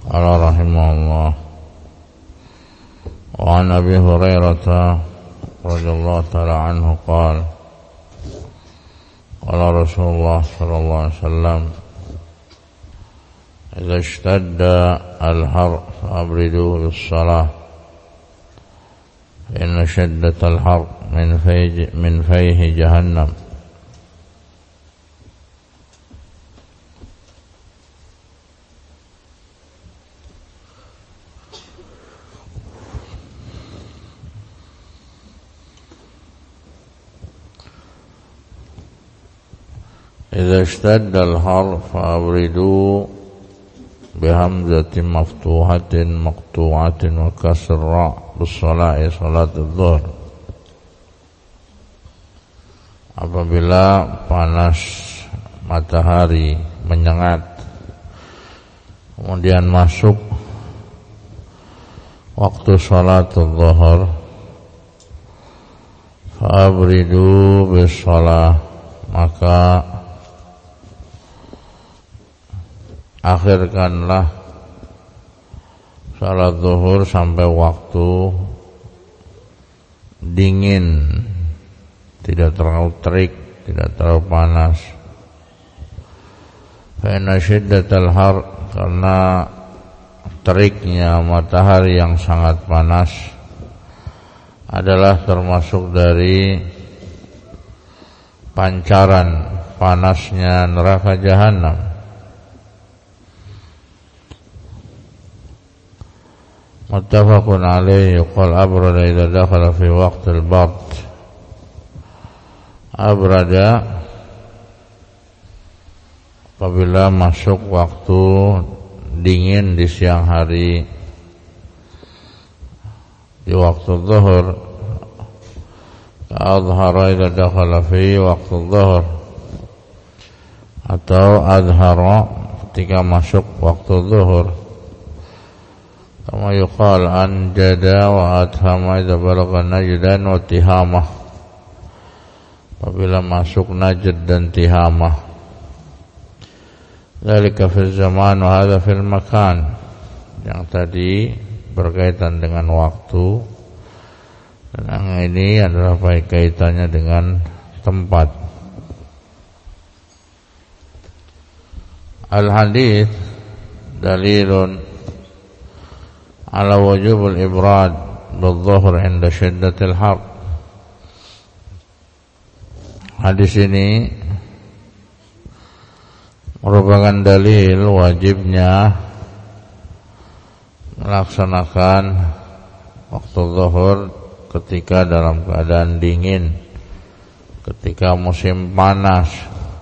قال رحمه الله وعن أبي هريرة رضي الله تعالى عنه قال قال رسول الله صلى الله عليه وسلم إذا اشتد الحر فأبردوه بالصلاة فإن شدة الحر من فيه جهنم. إذا اشتد الحر فأبردوا بهمزة مفتوحة مقطوعة وكسر الراء بالصلاة صلاة الظهر. Apabila panas matahari menyengat kemudian masuk waktu salat zuhur, fa'abridu bis-shalah, maka akhirkanlah salat zuhur sampai waktu dingin, tidak terlalu terik, tidak terlalu panas. Fa inna syiddatal har, karena teriknya matahari yang sangat panas adalah termasuk dari pancaran panasnya neraka jahanam. Muttafaqun alaihi. Qal abrada idza dakhala fi waqtil bard. Abrada apabila masuk waktu dingin di siang hari, di waktu zuhur. Adhara idza dakhala fi waqti zuhur, atau adhara ketika masuk waktu zuhur. Kama yuqal anjada wa adhama idza balagha najdan wa tihamah, apabila masuk najd dan tihamah. Dzalika fil zaman wa hadza fil makan, yang tadi berkaitan dengan waktu dan yang ini adalah kaitannya dengan tempat. Al-hadits dalilun ala wujubul ibrad bil-dhuhr inda syiddatil har. Hadis ini merupakan dalil wajibnya melaksanakan waktu zuhur ketika dalam keadaan dingin, ketika musim panas.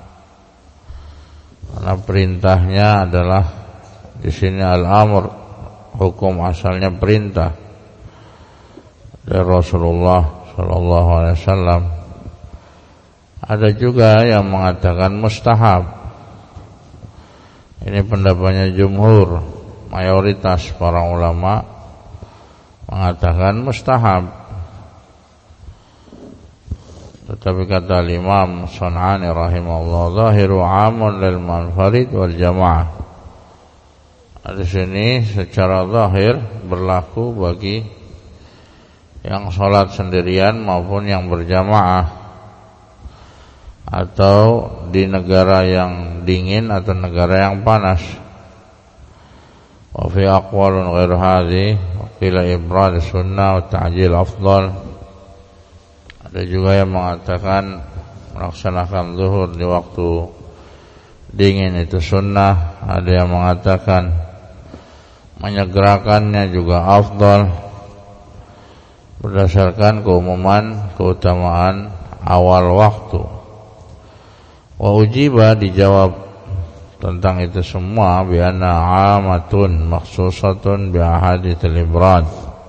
Karena perintahnya adalah di sini al-amr, hukum asalnya perintah dari Rasulullah sallallahu alaihi wasallam. Ada juga yang mengatakan mustahab. Ini pendapatnya jumhur, mayoritas para ulama mengatakan mustahab. Tetapi kata Imam Sun'ani rahimahullah, zahiru amun lil manfarid wal jamaah. Di sini secara zahir berlaku bagi yang sholat sendirian maupun yang berjamaah, atau di negara yang dingin atau negara yang panas. Wa fi aqwalun ghair hadhi wa qila ibrad sunnah wa ta'jil afdal. Ada juga yang mengatakan melaksanakan zuhur di waktu dingin itu sunnah. Ada yang mengatakan menyegerakannya juga afdal berdasarkan keutamaan awal waktu. Wa ujiba, dijawab tentang itu semua, bi anna amatun makhsusatun bi ahaditsil ibrad.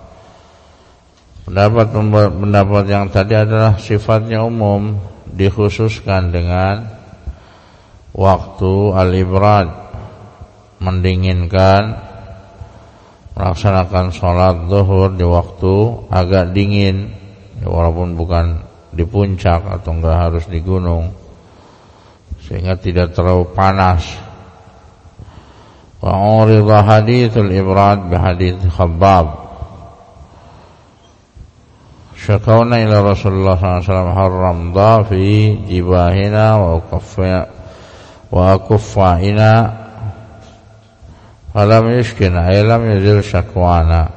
Pendapat yang tadi adalah sifatnya umum, dikhususkan dengan waktu al-ibrad, mendinginkan, melaksanakan sholat zuhur di waktu agak dingin, ya, walaupun bukan di puncak atau enggak harus di gunung, sehingga tidak terlalu panas. Wa urida hadithul ibrad bihadith Khabbab. Syakawna ila Rasulullah SAW harramda fi jibahina wa akuffaina falam yushkin ay lam yuzil syakwana.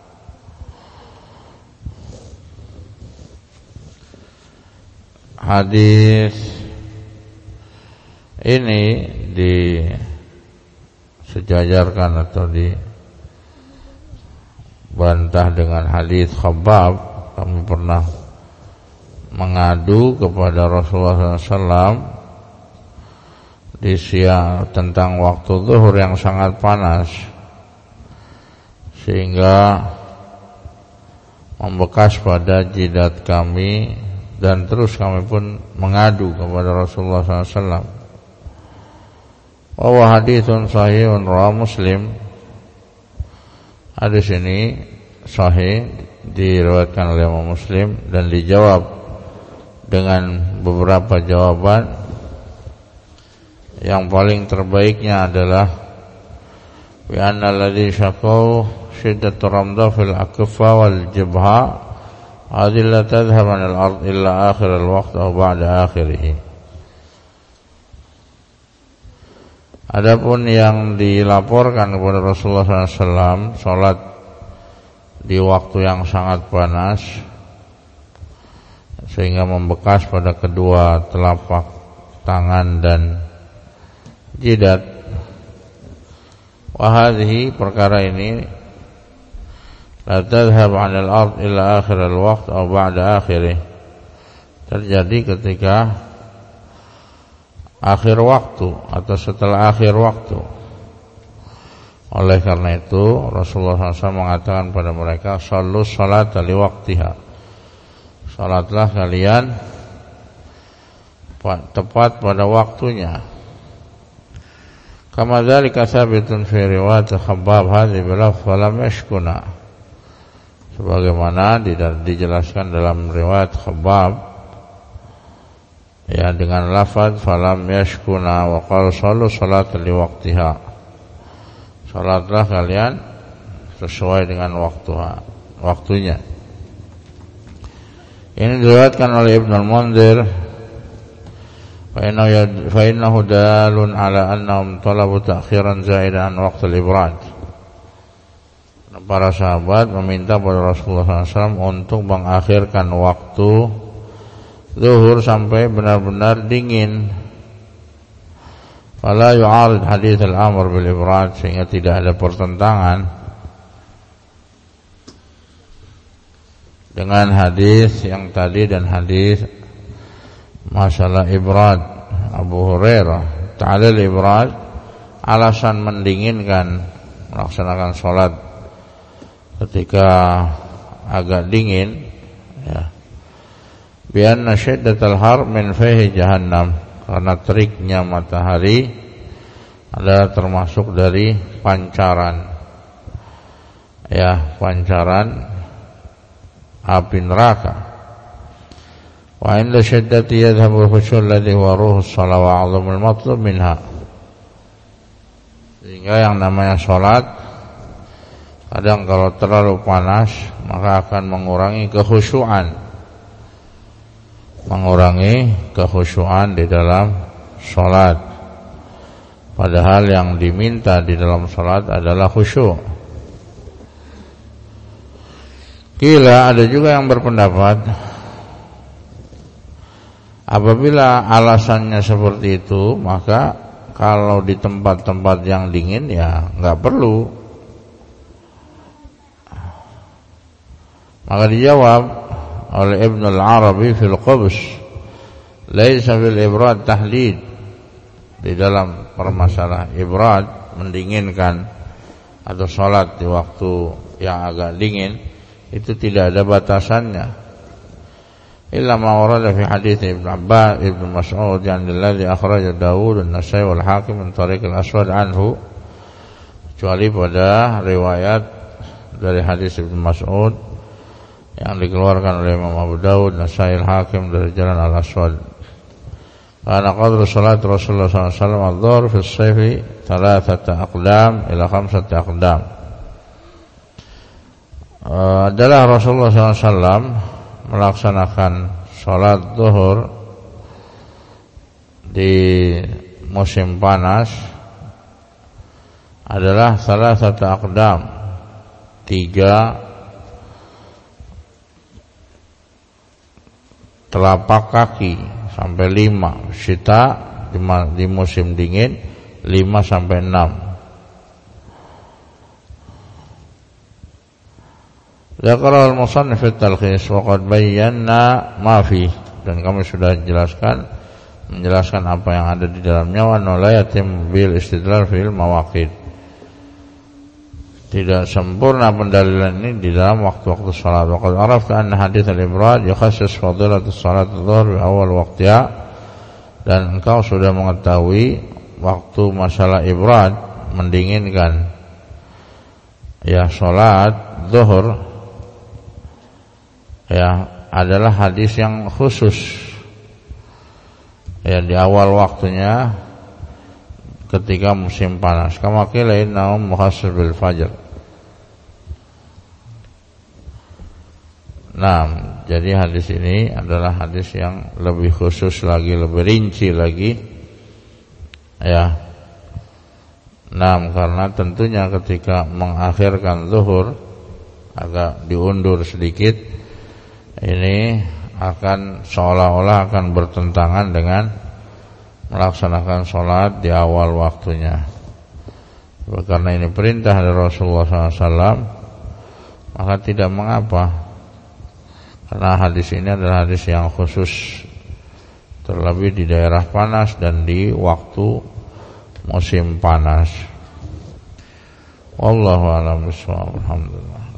Hadis ini disejajarkan atau dibantah dengan hadis Khabbab. Kami pernah mengadu kepada Rasulullah SAW di siang tentang waktu zuhur yang sangat panas, sehingga membekas pada jidat kami, dan terus kami pun mengadu kepada Rasulullah SAW. Wa haditsun sahihun rawahu Muslim. Hadis ini sahih, diriwayatkan oleh Imam Muslim, dan dijawab dengan beberapa jawaban. Yang paling terbaiknya adalah bi anna alladhi syaqau shiddatur ramda fil akfa wal jibha hadhihi la tadhhab 'an al-ard illa akhir al-waqt aw ba'da akhirih. Adapun yang dilaporkan kepada Rasulullah SAW, salat di waktu yang sangat panas sehingga membekas pada kedua telapak tangan dan jidat. Wahadhi, perkara ini, la tadhhab 'anil ard illa akhir al-waqt aw ba'da akhirih, terjadi ketika akhir waktu atau setelah akhir waktu. Oleh karena itu Rasulullah SAW mengatakan pada mereka, sallu salata li waqtiha, salatlah kalian tepat pada waktunya. Kama dzalika sabitun fi riwayat Khabbab hadhi bilaf falam yashkuna, sebagaimana dijelaskan dalam riwayat Khabbab, ya, dengan lafaz falam yashkuna wa qala sallu salata li waqtiha, salatlah kalian sesuai dengan waktunya. Ini diriwayatkan oleh Ibnu al-Munzir, fa innahu dalun ala annahum talabu ta'khiran zaidan an waqtil ibrad. Para sahabat meminta pada Rasulullah SAW untuk mengakhirkan waktu zuhur sampai benar-benar dingin. Fala yu'arid hadits al-amr bil ibrad, sehingga tidak ada pertentangan dengan hadis yang tadi dan hadis masalah ibrad Abu Hurairah. Ta'lil ibrad, alasan mendinginkan melaksanakan sholat ketika agak dingin, ya, bi anna syiddatal har min fihi jahannam, karena teriknya matahari adalah termasuk dari pancaran, ya, pancaran api neraka. Wa inda syiddati yadhhabu al-khushu' alladhi huwa ruhus shalah wa 'azamul matlub minha. Sehingga yang namanya salat kadang kalau terlalu panas maka akan mengurangi kekhusyuan di dalam salat. Padahal yang diminta di dalam salat adalah khusyuk. Kila, ada juga yang berpendapat apabila alasannya seperti itu, maka kalau di tempat-tempat yang dingin ya enggak perlu. Maka dijawab oleh Ibnu al-Arabi fil Qubs, laisa fil ibrad tahlid, di dalam permasalahan ibrad mendinginkan atau salat di waktu yang agak dingin itu tidak ada batasannya. Illa ma warada fi hadits Ibnu Abbas Ibnu Mas'ud yang alladhi akhraja Dawud an-Nasai wal Hakim min tariq al-Aswad anhu, kecuali pada riwayat dari hadis Ibnu Mas'ud yang dikeluarkan oleh Imam Abu Dawud, Nasai, Al-Hakim dari jalan Al-Aswad. Karena qadru salat Rasulullah SAW al-dhuhr fi as-sayfi thalathata aqdam ila khamsati aqdam. Adalah Rasulullah SAW melaksanakan sholat zuhur di musim panas adalah thalathata aqdam, 3 telapak kaki sampai 5. Syita di musim dingin 5 sampai 6. Dzakara al-musannif fi at-talkhis wa qad bayyana ma fi, dan kami sudah menjelaskan apa yang ada di dalamnya. Wa la yatim bil istidlal fil mawaqit, tidak sempurna pendalilan ini di dalam waktu-waktu salat. Wa qad arafta anna hadits al-ibrad yukhassis fadilat salat adh-dhuhr bi awal waqtiha, dan engkau sudah mengetahui waktu masalah ibrad mendinginkan ya salat zuhur ya adalah hadis yang khusus ya di awal waktunya ketika musim panas. Kama qila innahum mukhassis bil fajr. Nah, jadi hadis ini adalah hadis yang lebih khusus lagi, lebih rinci lagi ya. Nah, karena tentunya ketika mengakhirkan zuhur agak diundur sedikit, ini akan seolah-olah akan bertentangan dengan melaksanakan sholat di awal waktunya. Karena ini perintah dari Rasulullah SAW, maka tidak mengapa, karena hadis ini adalah hadis yang khusus, terlebih di daerah panas dan di waktu musim panas. Wallahu a'lam bishawab. Alhamdulillah.